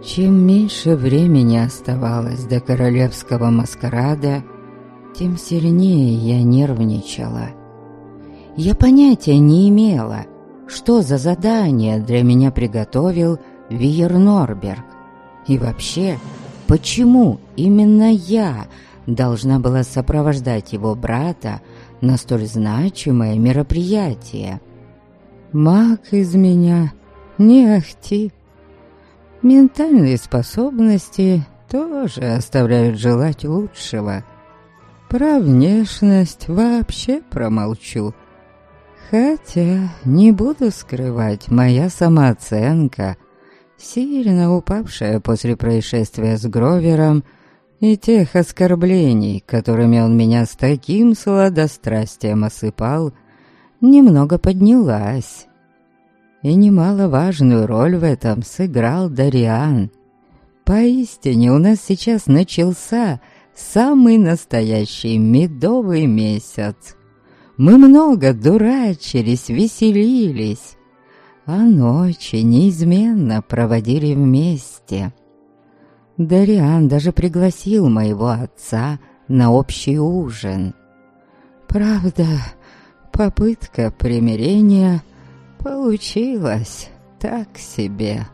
Чем меньше времени оставалось до королевского маскарада, тем сильнее я нервничала. Я понятия не имела, что за задание для меня приготовил Виер Норберг. И вообще, почему именно я должна была сопровождать его брата на столь значимое мероприятие? Маг из меня не ахти. Ментальные способности тоже оставляют желать лучшего. Про внешность вообще промолчу. Хотя, не буду скрывать, моя самооценка, сильно упавшая после происшествия с Гровером и тех оскорблений, которыми он меня с таким сладострастием осыпал, немного поднялась. И немаловажную роль в этом сыграл Дариан. Поистине у нас сейчас начался самый настоящий медовый месяц. Мы много дурачились, веселились, а ночи неизменно проводили вместе. Дариан даже пригласил моего отца на общий ужин. Правда, попытка примирения получилась так себе.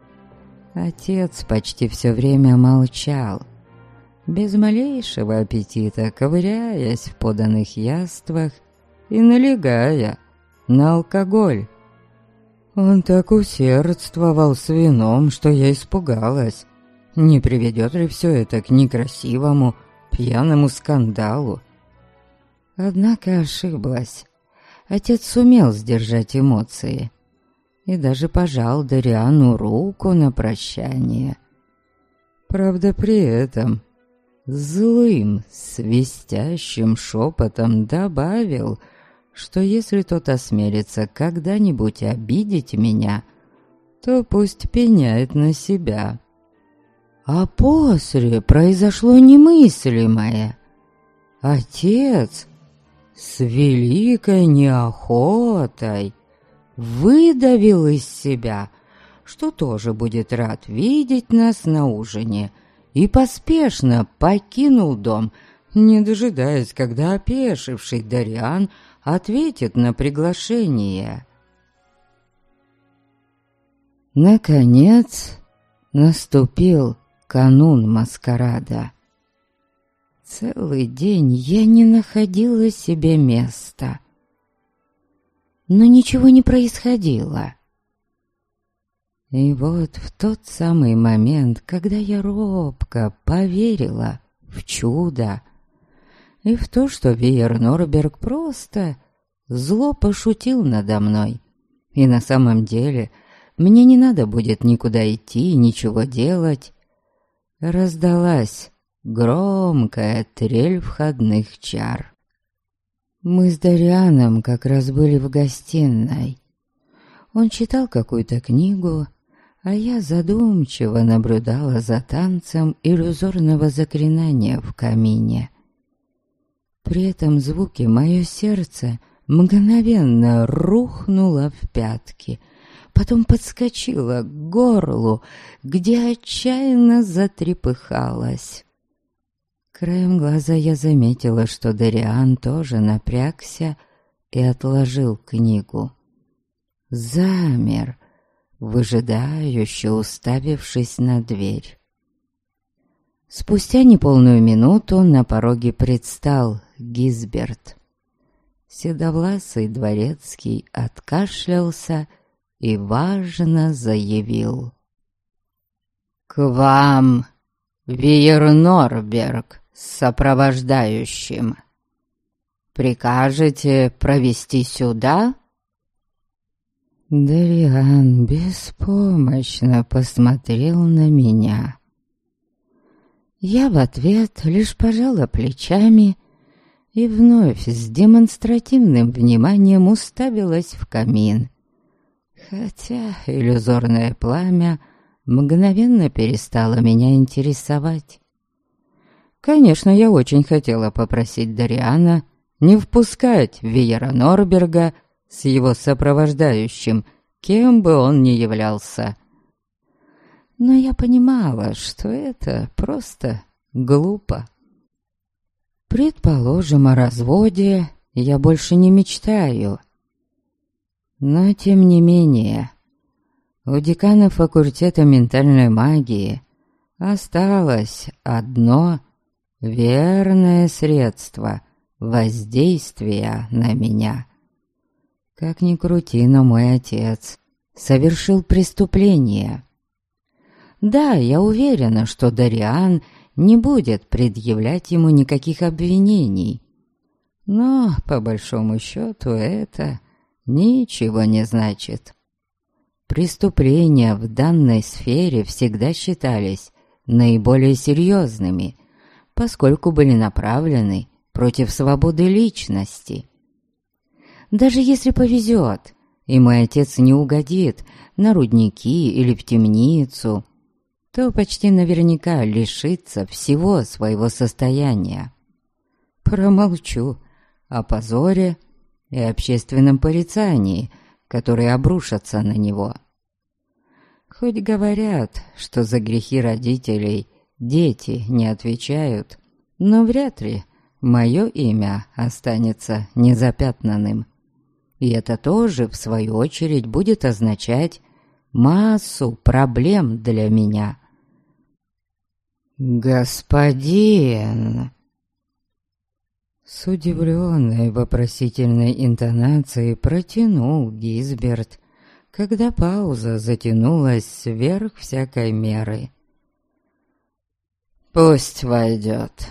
Отец почти все время молчал, без малейшего аппетита ковыряясь в поданных яствах и налегая на алкоголь. Он так усердствовал с вином, что я испугалась, не приведет ли все это к некрасивому пьяному скандалу. Однако ошиблась. Отец сумел сдержать эмоции и даже пожал Дариану руку на прощание. Правда, при этом злым, свистящим шепотом добавил, что если тот осмелится когда-нибудь обидеть меня, то пусть пеняет на себя. А после произошло немыслимое. Отец с великой неохотой выдавил из себя, что тоже будет рад видеть нас на ужине, и поспешно покинул дом, не дожидаясь, когда опешивший Дариан ответит на приглашение. Наконец наступил канун маскарада. Целый день я не находила себе места. Но ничего не происходило. И вот в тот самый момент, когда я робко поверила в чудо и в то, что Виер Норберг просто зло пошутил надо мной, и на самом деле мне не надо будет никуда идти и ничего делать, раздалась громкая трель входных чар. Мы с Дарианом как раз были в гостиной. Он читал какую-то книгу, а я задумчиво наблюдала за танцем иллюзорного заклинания в камине. При этом звуке мое сердце мгновенно рухнуло в пятки, потом подскочило к горлу, где отчаянно затрепыхалось. Краем глаза я заметила, что Дариан тоже напрягся и отложил книгу. Замер, выжидающе уставившись на дверь. Спустя неполную минуту на пороге предстал Гизберт. Седовласый дворецкий откашлялся и важно заявил: «К вам, Виер Норберг, с сопровождающим. Прикажете провести сюда?» Дариан беспомощно посмотрел на меня. Я в ответ лишь пожала плечами и вновь с демонстративным вниманием уставилась в камин, хотя иллюзорное пламя мгновенно перестало меня интересовать. Конечно, я очень хотела попросить Дариана не впускать Виера Норберга с его сопровождающим, кем бы он ни являлся. Но я понимала, что это просто глупо. Предположим, о разводе я больше не мечтаю. Но тем не менее, у декана факультета ментальной магии осталось одно верное средство воздействия на меня. Как ни крути, но мой отец совершил преступление. Да, я уверена, что Дариан не будет предъявлять ему никаких обвинений. Но, по большому счету, это ничего не значит. Преступления в данной сфере всегда считались наиболее серьезными, поскольку были направлены против свободы личности. Даже если повезет, и мой отец не угодит на рудники или в темницу, то почти наверняка лишится всего своего состояния. Промолчу о позоре и общественном порицании, которые обрушатся на него. Хоть говорят, что за грехи родителей дети не отвечают, но вряд ли мое имя останется незапятнанным. И это тоже, в свою очередь, будет означать массу проблем для меня. «Господин!» С удивленной вопросительной интонацией протянул Гизберт, когда пауза затянулась сверх всякой меры. «Пусть войдет!»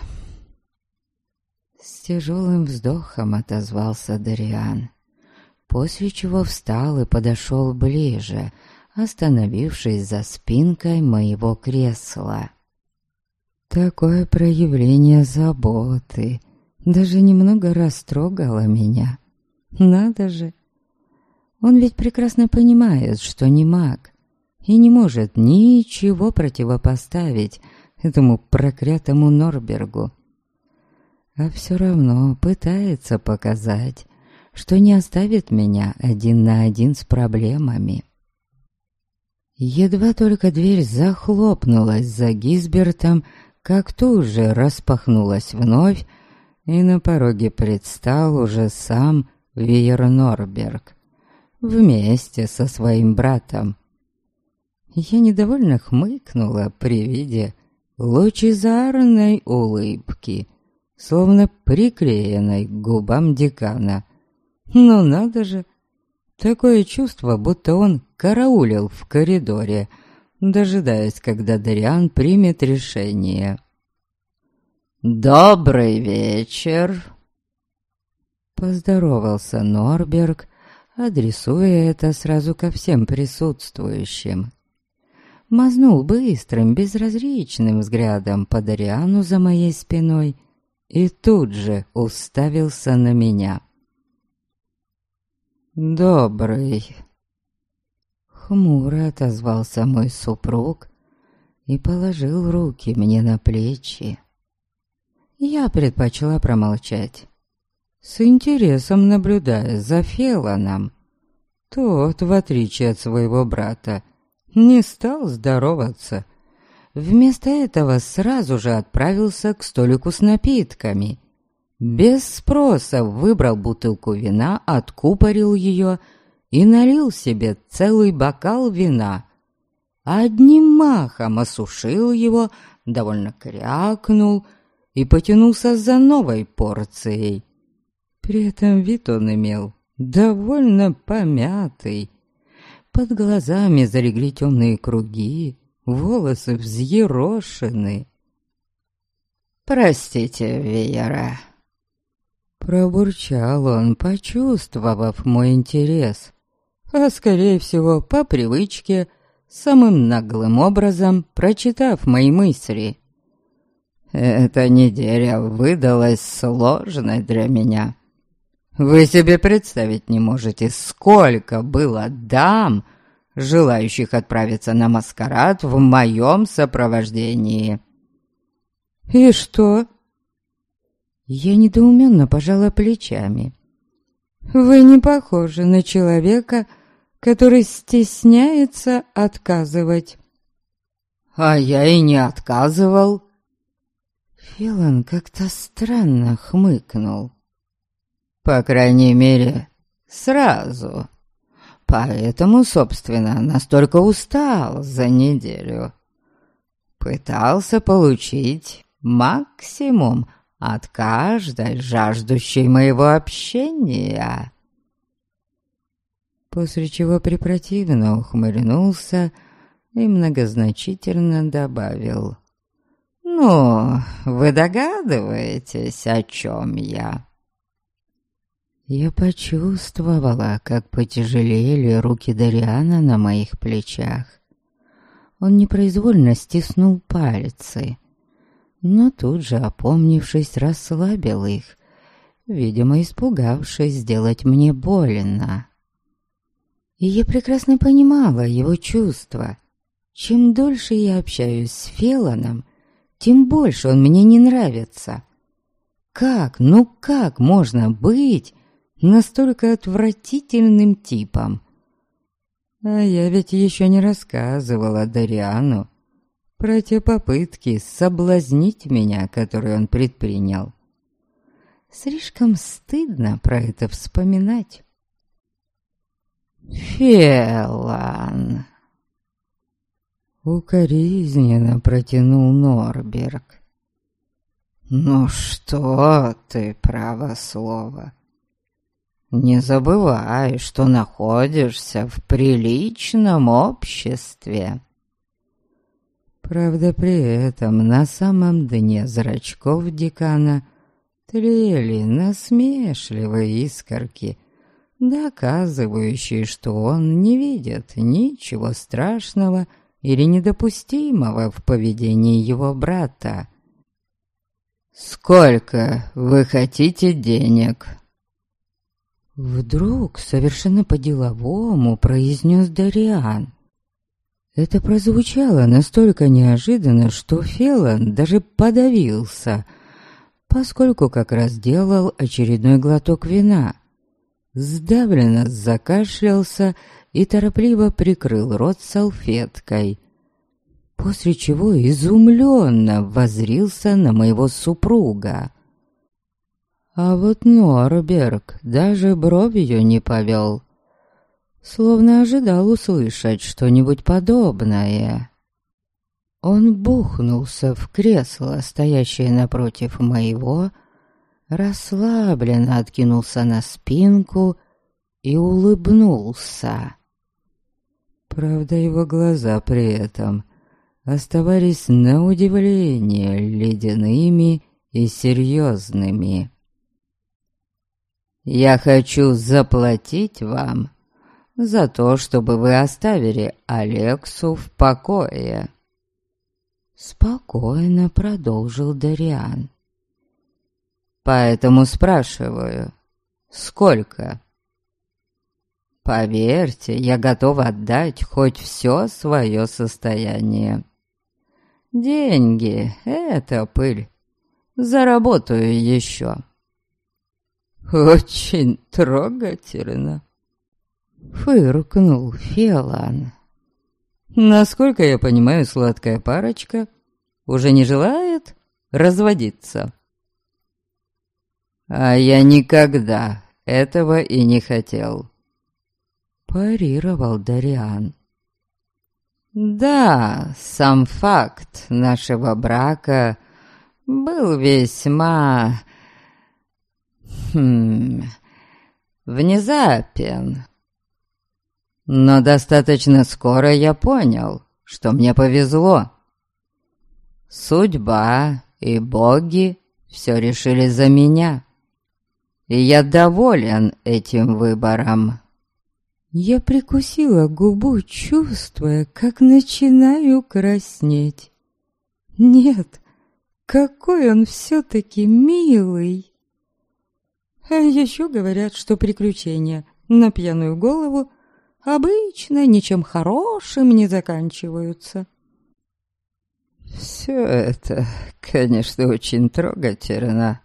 С тяжелым вздохом отозвался Дариан, после чего встал и подошел ближе, остановившись за спинкой моего кресла. Такое проявление заботы даже немного растрогало меня. Надо же! Он ведь прекрасно понимает, что не маг, и не может ничего противопоставить этому проклятому Норбергу. А все равно пытается показать, что не оставит меня один на один с проблемами. Едва только дверь захлопнулась за Гизбертом, как тут же распахнулась вновь, и на пороге предстал уже сам Виер Норберг вместе со своим братом. Я недовольно хмыкнула при виде лучезарной улыбки, словно приклеенной к губам декана. Ну надо же! Такое чувство, будто он караулил в коридоре, дожидаясь, когда Дариан примет решение. «Добрый вечер!» Поздоровался Норберг, адресуя это сразу ко всем присутствующим. Мазнул быстрым, безразличным взглядом по Дариану за моей спиной и тут же уставился на меня. «Добрый!» Хмуро отозвался мой супруг и положил руки мне на плечи. Я предпочла промолчать, с интересом наблюдая за Феланом. Тот, в отличие от своего брата, не стал здороваться. Вместо этого сразу же отправился к столику с напитками. Без спроса выбрал бутылку вина, откупорил ее и налил себе целый бокал вина. Одним махом осушил его, довольно крякнул и потянулся за новой порцией. При этом вид он имел довольно помятый. Под глазами залегли темные круги, волосы взъерошены. «Простите, Виера», — пробурчал он, почувствовав мой интерес, а скорее всего по привычке, самым наглым образом прочитав мои мысли. «Эта неделя выдалась сложной для меня. Вы себе представить не можете, сколько было дам, желающих отправиться на маскарад в моем сопровождении». «И что?» Я недоуменно пожала плечами. «Вы не похожи на человека, который стесняется отказывать». А я и не отказывал. Фелон как-то странно хмыкнул. По крайней мере, сразу. Поэтому, собственно, настолько устал за неделю. Пытался получить максимум от каждой жаждущей моего общения. После чего препротивно ухмыльнулся и многозначительно добавил: «Ну, вы догадываетесь, о чем я?» Я почувствовала, как потяжелели руки Дариана на моих плечах. Он непроизвольно стиснул пальцы, но тут же, опомнившись, расслабил их, видимо, испугавшись сделать мне больно. И я прекрасно понимала его чувства. Чем дольше я общаюсь с Фелоном, тем больше он мне не нравится. Как можно быть настолько отвратительным типом? А я ведь еще не рассказывала Дариану про те попытки соблазнить меня, которые он предпринял. Слишком стыдно про это вспоминать. «Фелан!» Укоризненно протянул Норберг. «Ну что ты, право слово! Не забывай, что находишься в приличном обществе!» Правда, при этом на самом дне зрачков декана тлели насмешливые искорки, доказывающие, что он не видит ничего страшного или недопустимого в поведении его брата. «Сколько вы хотите денег?» Вдруг совершенно по-деловому произнес Дариан. Это прозвучало настолько неожиданно, что Фелон даже подавился, поскольку как раз делал очередной глоток вина. Сдавленно закашлялся и торопливо прикрыл рот салфеткой, после чего изумленно воззрился на моего супруга. А вот Норберг даже бровью не повел, словно ожидал услышать что-нибудь подобное. Он бухнулся в кресло, стоящее напротив моего, расслабленно откинулся на спинку и улыбнулся. Правда, его глаза при этом оставались на удивление ледяными и серьезными. «Я хочу заплатить вам за то, чтобы вы оставили Алексу в покое», — спокойно продолжил Дариан. «Поэтому спрашиваю, сколько? Поверьте, я готов отдать хоть все свое состояние. Деньги — это пыль. Заработаю еще». «Очень трогательно», — фыркнул Фелан. «Насколько я понимаю, сладкая парочка уже не желает разводиться». «А я никогда этого и не хотел», — парировал Дариан. «Да, сам факт нашего брака был весьма... внезапен. Но достаточно скоро я понял, что мне повезло. Судьба и боги все решили за меня, и я доволен этим выбором». Я прикусила губу, чувствуя, как начинаю краснеть. Нет, какой он все-таки милый. А еще говорят, что приключения на пьяную голову обычно ничем хорошим не заканчиваются. Все это, конечно, очень трогательно.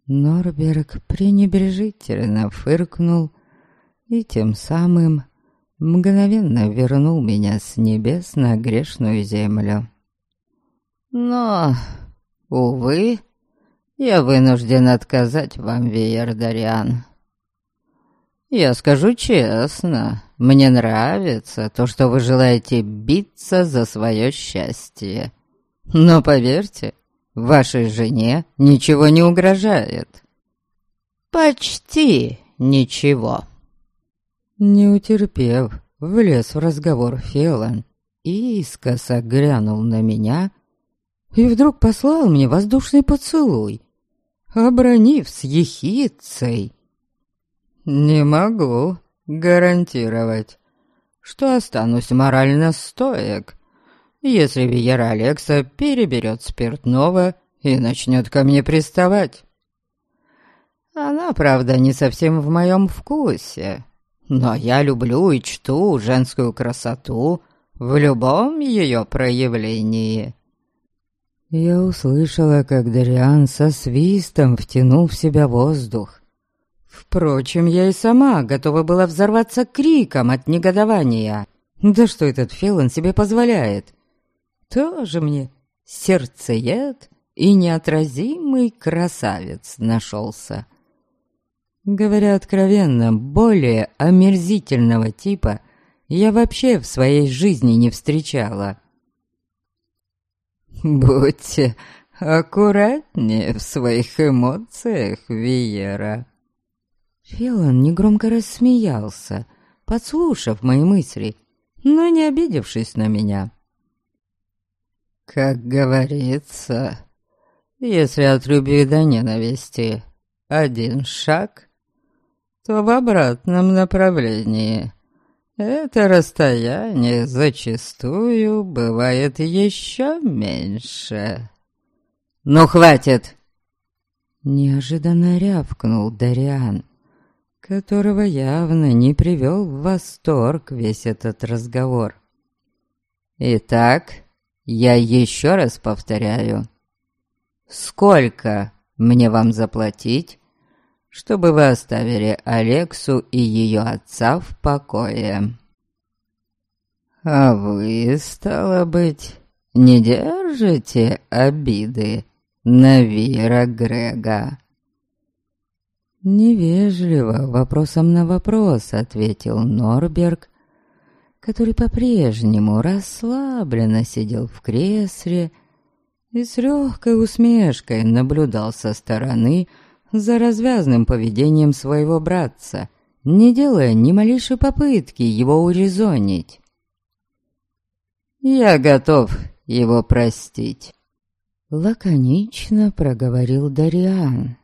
Норберг пренебрежительно фыркнул и тем самым мгновенно вернул меня с небес на грешную землю. Но, увы, я вынужден отказать вам, Виердариан. Я скажу честно, мне нравится то, что вы желаете биться за свое счастье. Но поверьте, вашей жене ничего не угрожает. Почти ничего. Не утерпев, влез в разговор Фелон и искоса глянул на меня и вдруг послал мне воздушный поцелуй, обронив с ехидцей: «Не могу гарантировать, что останусь морально стоек, если Виера Алекса переберет спиртного и начнет ко мне приставать. Она, правда, не совсем в моем вкусе, но я люблю и чту женскую красоту в любом ее проявлении». Я услышала, как Дариан со свистом втянул в себя воздух. Впрочем, я и сама готова была взорваться криком от негодования. Да что этот Фелон себе позволяет? Тоже мне сердцеед и неотразимый красавец нашелся. Говоря откровенно, более омерзительного типа я вообще в своей жизни не встречала. «Будьте аккуратнее в своих эмоциях, Виера». Фелон негромко рассмеялся, подслушав мои мысли, но не обидевшись на меня. «Как говорится, если от любви до ненависти один шаг, то в обратном направлении это расстояние зачастую бывает еще меньше». «Ну, хватит!» Неожиданно рявкнул Дариан, которого явно не привел в восторг весь этот разговор. «Итак, я еще раз повторяю. Сколько мне вам заплатить, чтобы вы оставили Алексу и ее отца в покое? А вы, стало быть, не держите обиды на Вира Грега?» Невежливо вопросом на вопрос ответил Норберг, который по-прежнему расслабленно сидел в кресле и с легкой усмешкой наблюдал со стороны за развязным поведением своего братца, не делая ни малейшей попытки его урезонить. «Я готов его простить», — лаконично проговорил Дариан.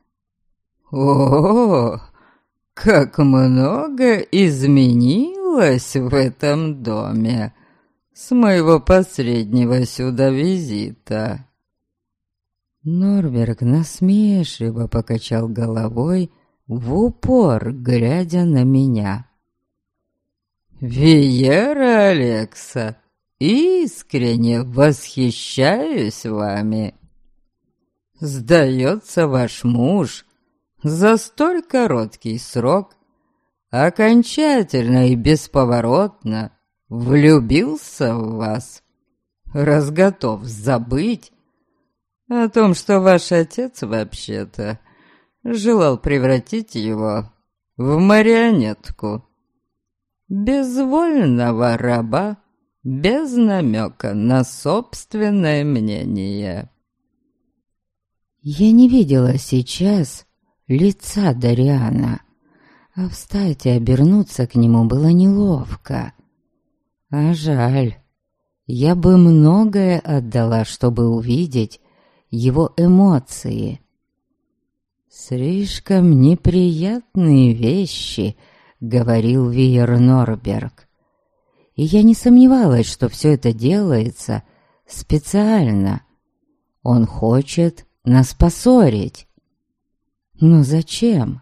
«О, как много изменилось в этом доме с моего последнего сюда визита!» Норберг насмешливо покачал головой, в упор глядя на меня. «Виера Алекса, искренне восхищаюсь вами. Сдается, ваш муж за столь короткий срок окончательно и бесповоротно влюбился в вас, раз готов забыть о том, что ваш отец вообще-то желал превратить его в марионетку, безвольного раба, без намека на собственное мнение». Я не видела сейчас лица Дариана, а встать и обернуться к нему было неловко. А жаль, я бы многое отдала, чтобы увидеть его эмоции. «Слишком неприятные вещи», — говорил Виер Норберг. И я не сомневалась, что все это делается специально. Он хочет нас поссорить. Но зачем?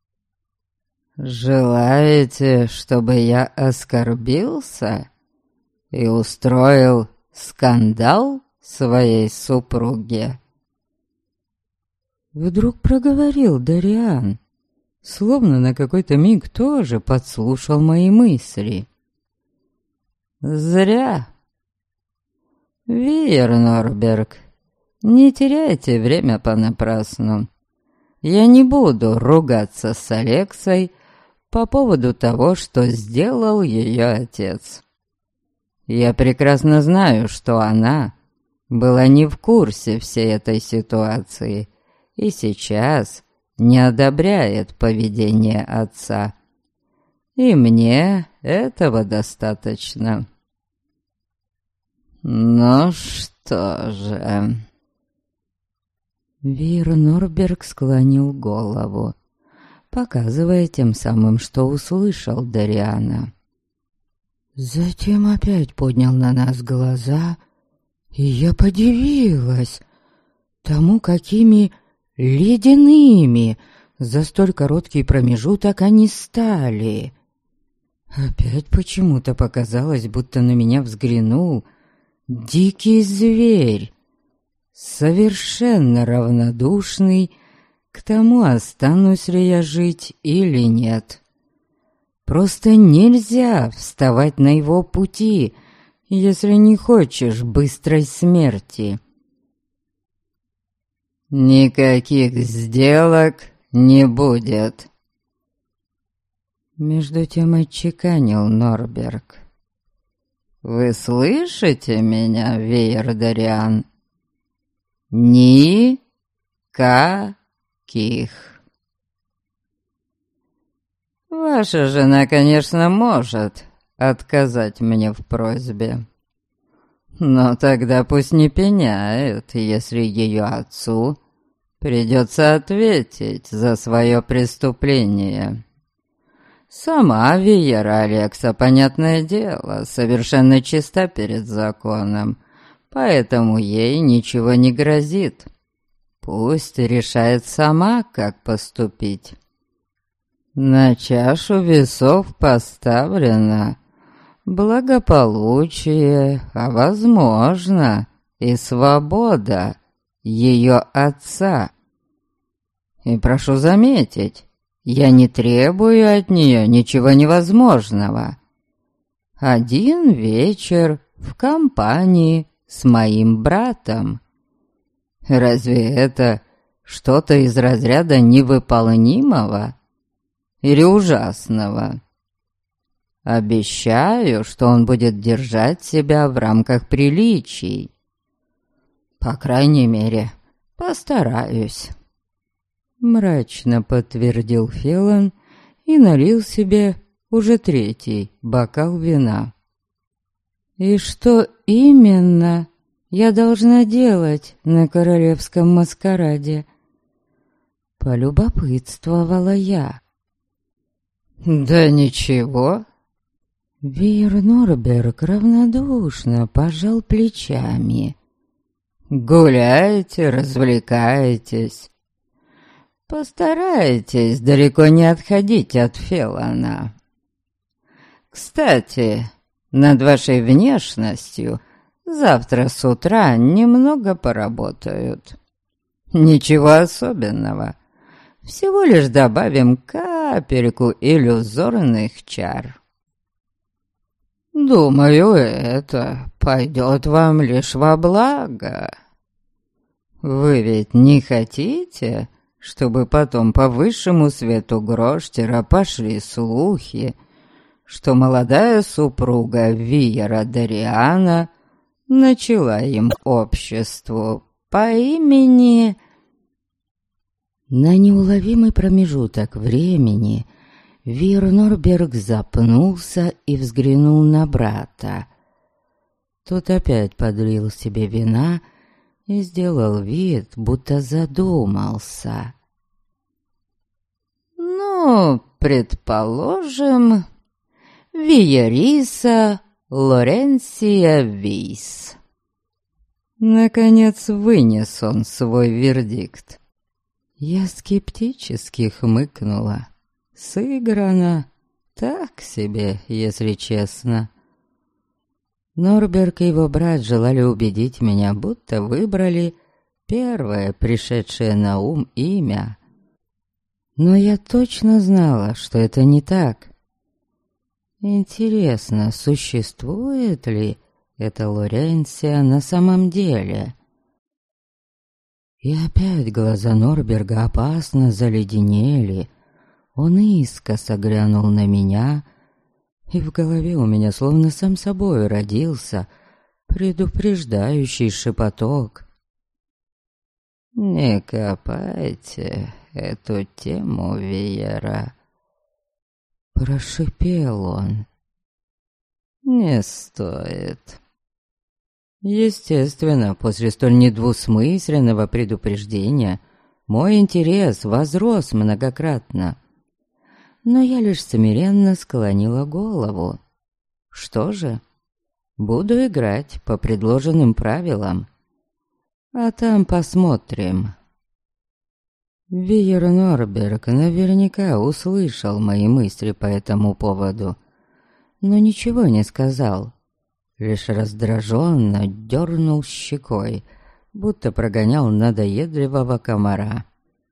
«Желаете, чтобы я оскорбился и устроил скандал своей супруге?» Вдруг проговорил Дариан, словно на какой-то миг тоже подслушал мои мысли. Зря. Виер Норберг, не теряйте время понапрасну. Я не буду ругаться с Алексой по поводу того, что сделал ее отец. Я прекрасно знаю, что она была не в курсе всей этой ситуации и сейчас не одобряет поведение отца. И мне этого достаточно. Ну что же... Виер Норберг склонил голову, показывая тем самым, что услышал Дариана. Затем опять поднял на нас глаза, и я подивилась тому, какими ледяными за столь короткий промежуток они стали. Опять почему-то показалось, будто на меня взглянул дикий зверь, совершенно равнодушный к тому, останусь ли я жить или нет. Просто нельзя вставать на его пути, если не хочешь быстрой смерти. Никаких сделок не будет. Между тем отчеканил Норберг. Вы слышите меня, Виер Дариан? Никаких. Ваша жена, конечно, может отказать мне в просьбе. Но тогда пусть не пеняет, если ее отцу придется ответить за свое преступление. Сама Виера Алекса, понятное дело, совершенно чиста перед законом, поэтому ей ничего не грозит. Пусть решает сама, как поступить. На чашу весов поставлено благополучие, а возможно и свобода ее отца. И прошу заметить, я не требую от нее ничего невозможного. Один вечер в компании с моим братом. Разве это что-то из разряда невыполнимого или ужасного? Обещаю, что он будет держать себя в рамках приличий. По крайней мере, постараюсь. Мрачно подтвердил Фелон и налил себе уже третий бокал вина. И что именно я должна делать на королевском маскараде? Полюбопытствовала я. Да ничего. Виер Норберг равнодушно пожал плечами. Гуляйте, развлекайтесь. Постарайтесь далеко не отходить от Фелона. Кстати, над вашей внешностью завтра с утра немного поработают. Ничего особенного. Всего лишь добавим капельку иллюзорных чар. Думаю, это пойдет вам лишь во благо. Вы ведь не хотите, чтобы потом по высшему свету Гроштера пошли слухи, что молодая супруга Виера Дариана начала им обществу по имени... На неуловимый промежуток времени Виер Норберг запнулся и взглянул на брата. Тот опять подлил себе вина и сделал вид, будто задумался. «Ну, предположим, Виериса Лоренсия Вейс». Наконец вынес он свой вердикт. Я скептически хмыкнула. Сыграно так себе, если честно. Норберг и его брат желали убедить меня, будто выбрали первое пришедшее на ум имя. Но я точно знала, что это не так. Интересно, существует ли эта Лоренсия на самом деле? И опять глаза Норберга опасно заледенели. Он искоса глянул на меня, и в голове у меня словно сам собой родился предупреждающий шепоток. «Не копайте эту тему, Виера», — прошипел он. «Не стоит». Естественно, после столь недвусмысленного предупреждения мой интерес возрос многократно. Но я лишь смиренно склонила голову. Что же, буду играть по предложенным правилам. А там посмотрим. Виер Норберг наверняка услышал мои мысли по этому поводу, но ничего не сказал. Лишь раздраженно дернул щекой, будто прогонял надоедливого комара.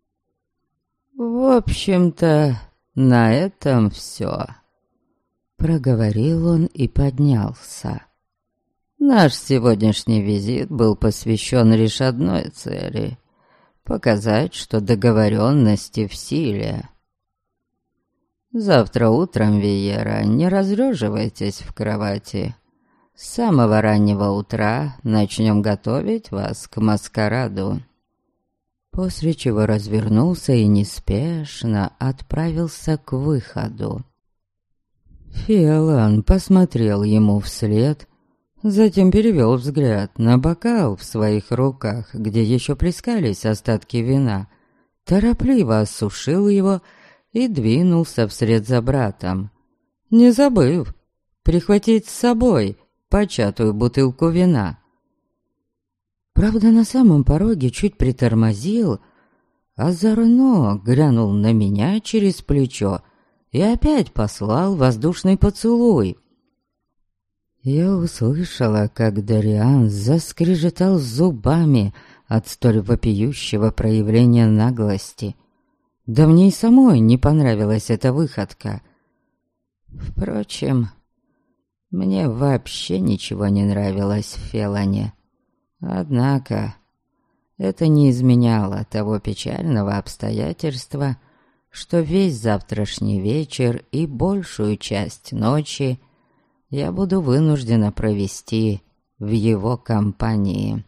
«В общем-то, на этом все», — проговорил он и поднялся. «Наш сегодняшний визит был посвящен лишь одной цели — показать, что договоренности в силе. Завтра утром, Виера, не разлеживайтесь в кровати. С самого раннего утра начнем готовить вас к маскараду». После чего развернулся и неспешно отправился к выходу. Фиолан посмотрел ему вслед, затем перевел взгляд на бокал в своих руках, где еще плескались остатки вина, торопливо осушил его и двинулся вслед за братом, не забыв прихватить с собой початую бутылку вина. Правда, на самом пороге чуть притормозил, а заодно глянул на меня через плечо и опять послал воздушный поцелуй. Я услышала, как Дариан заскрежетал зубами от столь вопиющего проявления наглости. Да мне и самой не понравилась эта выходка. Впрочем, мне вообще ничего не нравилось в Фелане. Однако это не изменяло того печального обстоятельства, что весь завтрашний вечер и большую часть ночи я буду вынуждена провести в его компании.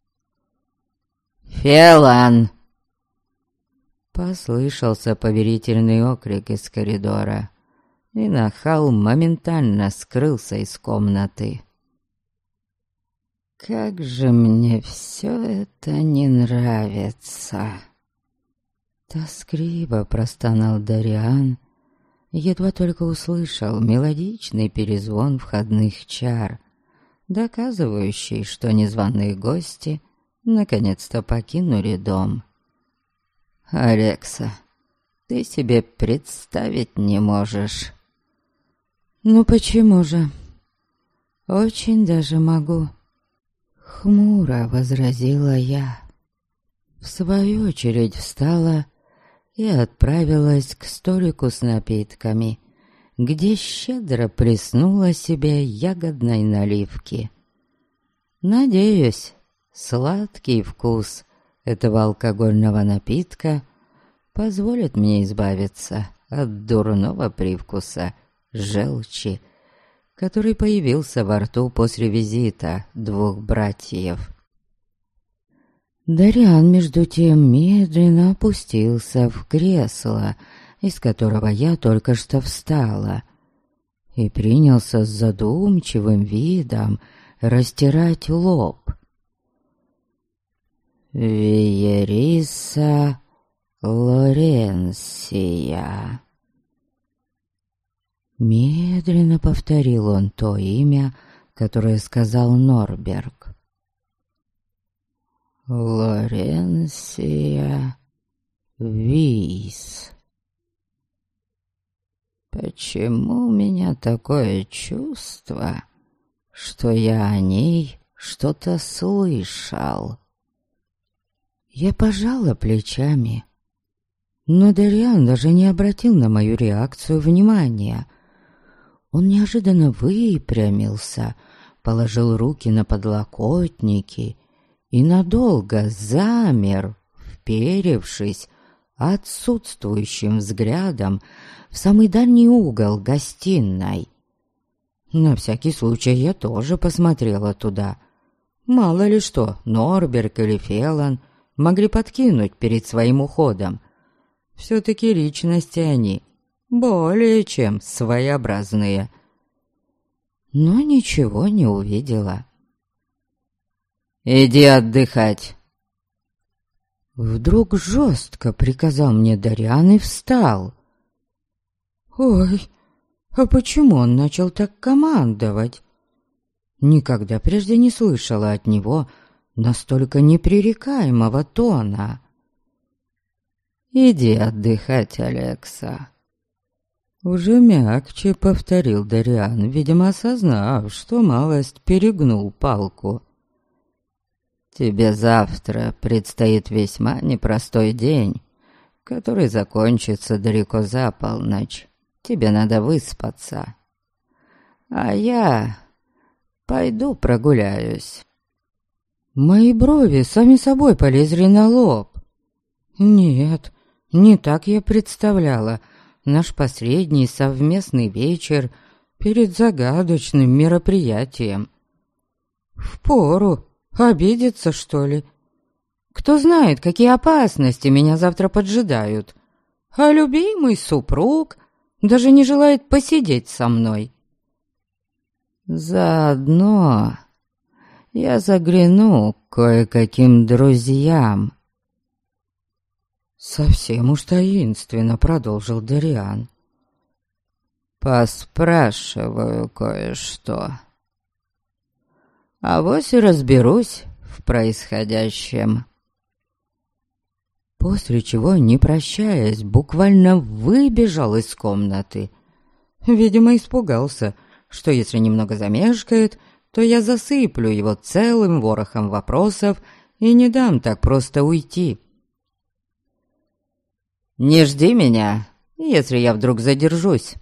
«Фелан!» Послышался поверительный окрик из коридора, и нахал моментально скрылся из комнаты. «Как же мне все это не нравится!» Тоскливо простонал Дариан, едва только услышал мелодичный перезвон входных чар, доказывающий, что незваные гости наконец-то покинули дом. «Алекса, ты себе представить не можешь». «Ну почему же? Очень даже могу», — хмуро возразила я. В свою очередь встала и отправилась к столику с напитками, где щедро плеснула себе ягодной наливки. Надеюсь, сладкий вкус этого алкогольного напитка позволит мне избавиться от дурного привкуса желчи, который появился во рту после визита двух братьев. Дариан, между тем, медленно опустился в кресло, из которого я только что встала, и принялся с задумчивым видом растирать лоб. «Виериса Лоренсия». Медленно повторил он то имя, которое сказал Норберг. Лоренсия Вис. Почему у меня такое чувство, что я о ней что-то слышал? Я пожала плечами, но Дариан даже не обратил на мою реакцию внимания. Он неожиданно выпрямился, положил руки на подлокотники и надолго замер, вперевшись отсутствующим взглядом в самый дальний угол гостиной. На всякий случай я тоже посмотрела туда. Мало ли что, Норберг или Фелан могли подкинуть перед своим уходом. Все-таки личности они более чем своеобразные. Но ничего не увидела. «Иди отдыхать!» Вдруг жестко приказал мне Дариан и встал. «Ой, а почему он начал так командовать?» Никогда прежде не слышала от него настолько непререкаемого тона. «Иди отдыхать, Алекса!» Уже мягче повторил Дариан, видимо, осознав, что малость перегнул палку. «Тебе завтра предстоит весьма непростой день, который закончится далеко за полночь. Тебе надо выспаться. А я пойду прогуляюсь». Мои брови сами собой полезли на лоб. Нет, не так я представляла наш последний совместный вечер перед загадочным мероприятием. Впору обидеться, что ли? Кто знает, какие опасности меня завтра поджидают. А любимый супруг даже не желает посидеть со мной. Заодно я загляну к кое-каким друзьям. Совсем уж таинственно продолжил Дариан. Поспрашиваю кое-что. Авось и разберусь в происходящем. После чего, не прощаясь, буквально выбежал из комнаты. Видимо, испугался, что если немного замешкает, то я засыплю его целым ворохом вопросов и не дам так просто уйти. «Не жди меня, если я вдруг задержусь!»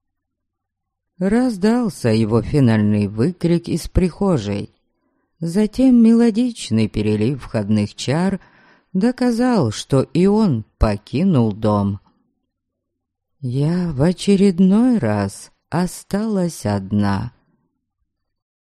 Раздался его финальный выкрик из прихожей. Затем мелодичный перелив входных чар доказал, что и он покинул дом. Я в очередной раз осталась одна.